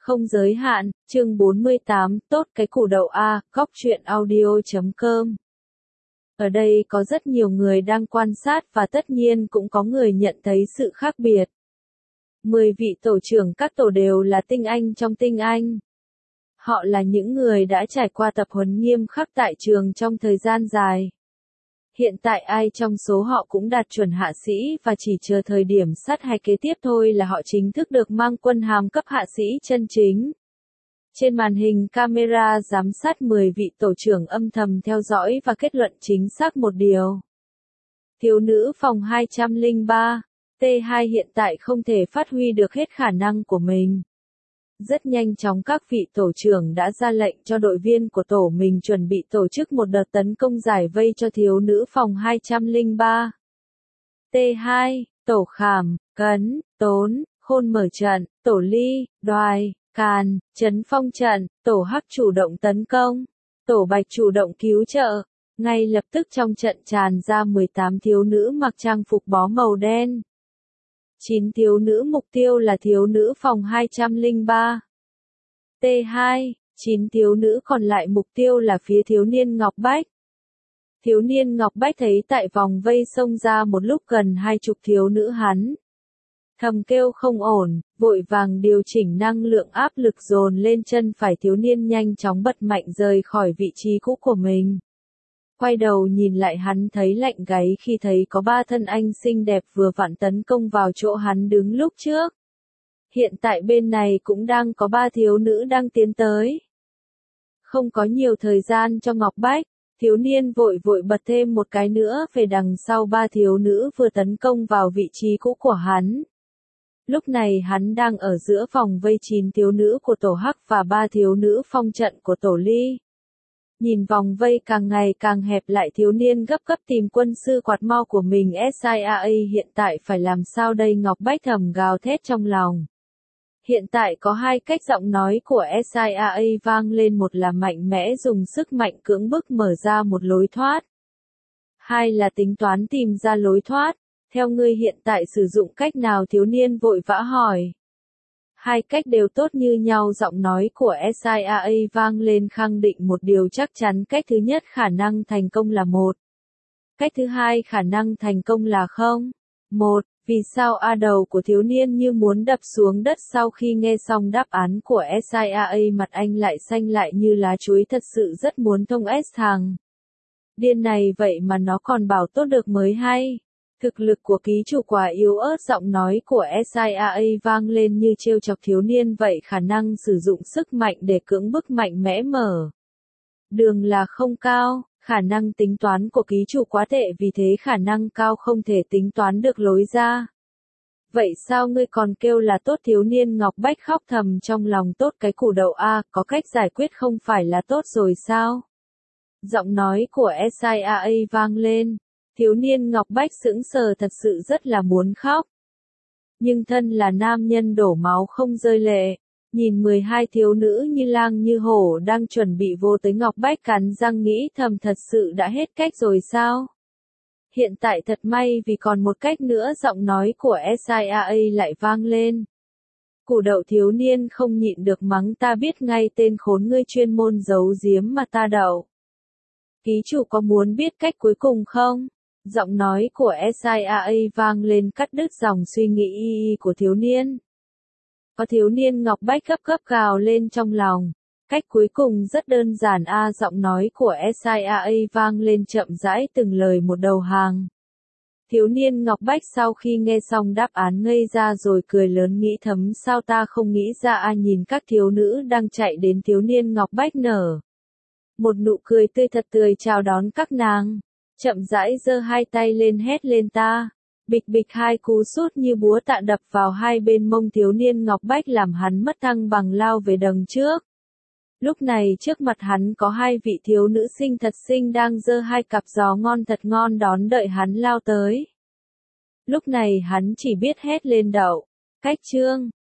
không giới hạn, chương 48, tốt cái củ đậu A, góc truyện audio.com. Ở đây có rất nhiều người đang quan sát và tất nhiên cũng có người nhận thấy sự khác biệt. 10 vị tổ trưởng các tổ đều là tinh anh trong tinh anh. Họ là những người đã trải qua tập huấn nghiêm khắc tại trường trong thời gian dài. Hiện tại ai trong số họ cũng đạt chuẩn hạ sĩ và chỉ chờ thời điểm sát hạch kế tiếp thôi là họ chính thức được mang quân hàm cấp hạ sĩ chân chính. Trên màn hình camera giám sát 10 vị tổ trưởng âm thầm theo dõi và kết luận chính xác một điều. Thiếu nữ phòng 203, T2 hiện tại không thể phát huy được hết khả năng của mình. Rất nhanh chóng các vị tổ trưởng đã ra lệnh cho đội viên của tổ mình chuẩn bị tổ chức một đợt tấn công giải vây cho thiếu nữ phòng 203. T2, tổ Khảm, Cấn, Tốn, Khôn mở trận, tổ Ly, Đoài, Càn, Trấn phong trận, tổ Hắc chủ động tấn công, tổ Bạch chủ động cứu trợ. Ngay lập tức trong trận tràn ra 18 thiếu nữ mặc trang phục bó màu đen. 9 thiếu nữ mục tiêu là thiếu nữ phòng 203. T2, 9 thiếu nữ còn lại mục tiêu là phía thiếu niên Ngọc Bách. Thiếu niên Ngọc Bách thấy tại vòng vây xông ra một lúc gần 20 thiếu nữ hắn. Thầm kêu không ổn, vội vàng điều chỉnh năng lượng áp lực dồn lên chân phải thiếu niên nhanh chóng bật mạnh rời khỏi vị trí cũ của mình. Quay đầu nhìn lại hắn thấy lạnh gáy khi thấy có 3 thân anh xinh đẹp vừa vặn tấn công vào chỗ hắn đứng lúc trước. Hiện tại bên này cũng đang có 3 thiếu nữ đang tiến tới. Không có nhiều thời gian cho Ngọc Bách, thiếu niên vội bật thêm một cái nữa về đằng sau 3 thiếu nữ vừa tấn công vào vị trí cũ của hắn. Lúc này hắn đang ở giữa vòng vây 9 thiếu nữ của tổ Hắc và 3 thiếu nữ phong trận của tổ Ly. Nhìn vòng vây càng ngày càng hẹp lại thiếu niên gấp tìm quân sư quạt mo của mình SIAA hiện tại phải làm sao đây Ngọc Bách thầm gào thét trong lòng. Hiện tại có 2 cách giọng nói của SIAA vang lên, một là mạnh mẽ dùng sức mạnh cưỡng bức mở ra một lối thoát. 2 là tính toán tìm ra lối thoát, theo ngươi hiện tại sử dụng cách nào thiếu niên vội vã hỏi. 2 cách đều tốt như nhau, giọng nói của SIAA vang lên khẳng định một điều chắc chắn, cách thứ nhất khả năng thành công là 1. Cách thứ hai khả năng thành công là 0. 1. Vì sao đầu của thiếu niên như muốn đập xuống đất sau khi nghe xong đáp án của SIAA, mặt anh lại xanh lại như lá chuối, thật sự rất muốn thông thằng điên này vậy mà nó còn bảo tốt được mới hay. Thực lực của ký chủ quả yếu ớt, giọng nói của SIAA vang lên như trêu chọc thiếu niên vậy, khả năng sử dụng sức mạnh để cưỡng bức mạnh mẽ mở đường là không cao, khả năng tính toán của ký chủ quá tệ vì thế khả năng cao không thể tính toán được lối ra. Vậy sao ngươi còn kêu là tốt, thiếu niên Ngọc Bách khóc thầm trong lòng, tốt cái củ đậu A, có cách giải quyết không phải là tốt rồi sao? Giọng nói của SIAA vang lên. Thiếu niên Ngọc Bách sững sờ, thật sự rất là muốn khóc. Nhưng thân là nam nhân đổ máu không rơi lệ. Nhìn 12 thiếu nữ như lang như hổ đang chuẩn bị vô tới, Ngọc Bách cắn răng nghĩ thầm thật sự đã hết cách rồi sao? Hiện tại thật may vì còn một cách nữa, giọng nói của SIAA lại vang lên. Củ đậu, thiếu niên không nhịn được mắng, ta biết ngay tên khốn ngươi chuyên môn giấu giếm mà ta đậu. Ký chủ có muốn biết cách cuối cùng không? Giọng nói của SIAA vang lên cắt đứt dòng suy nghĩ của thiếu niên. Có thiếu niên Ngọc Bách gấp gào lên trong lòng. Cách cuối cùng rất đơn giản a, giọng nói của SIAA vang lên chậm rãi từng lời một, đầu hàng. Thiếu niên Ngọc Bách sau khi nghe xong đáp án ngây ra rồi cười lớn, nghĩ thầm sao ta không nghĩ ra a, nhìn các thiếu nữ đang chạy đến, thiếu niên Ngọc Bách nở một nụ cười tươi thật tươi chào đón các nàng. Chậm rãi giơ 2 tay lên hét lên, ta. Bịch bịch 2 cú sút như búa tạ đập vào 2 bên mông thiếu niên Ngọc Bách làm hắn mất thăng bằng lao về đằng trước. Lúc này trước mặt hắn có 2 vị thiếu nữ xinh thật xinh đang giơ 2 cặp giò ngon thật ngon đón đợi hắn lao tới. Lúc này hắn chỉ biết hét lên đậu. Cách chương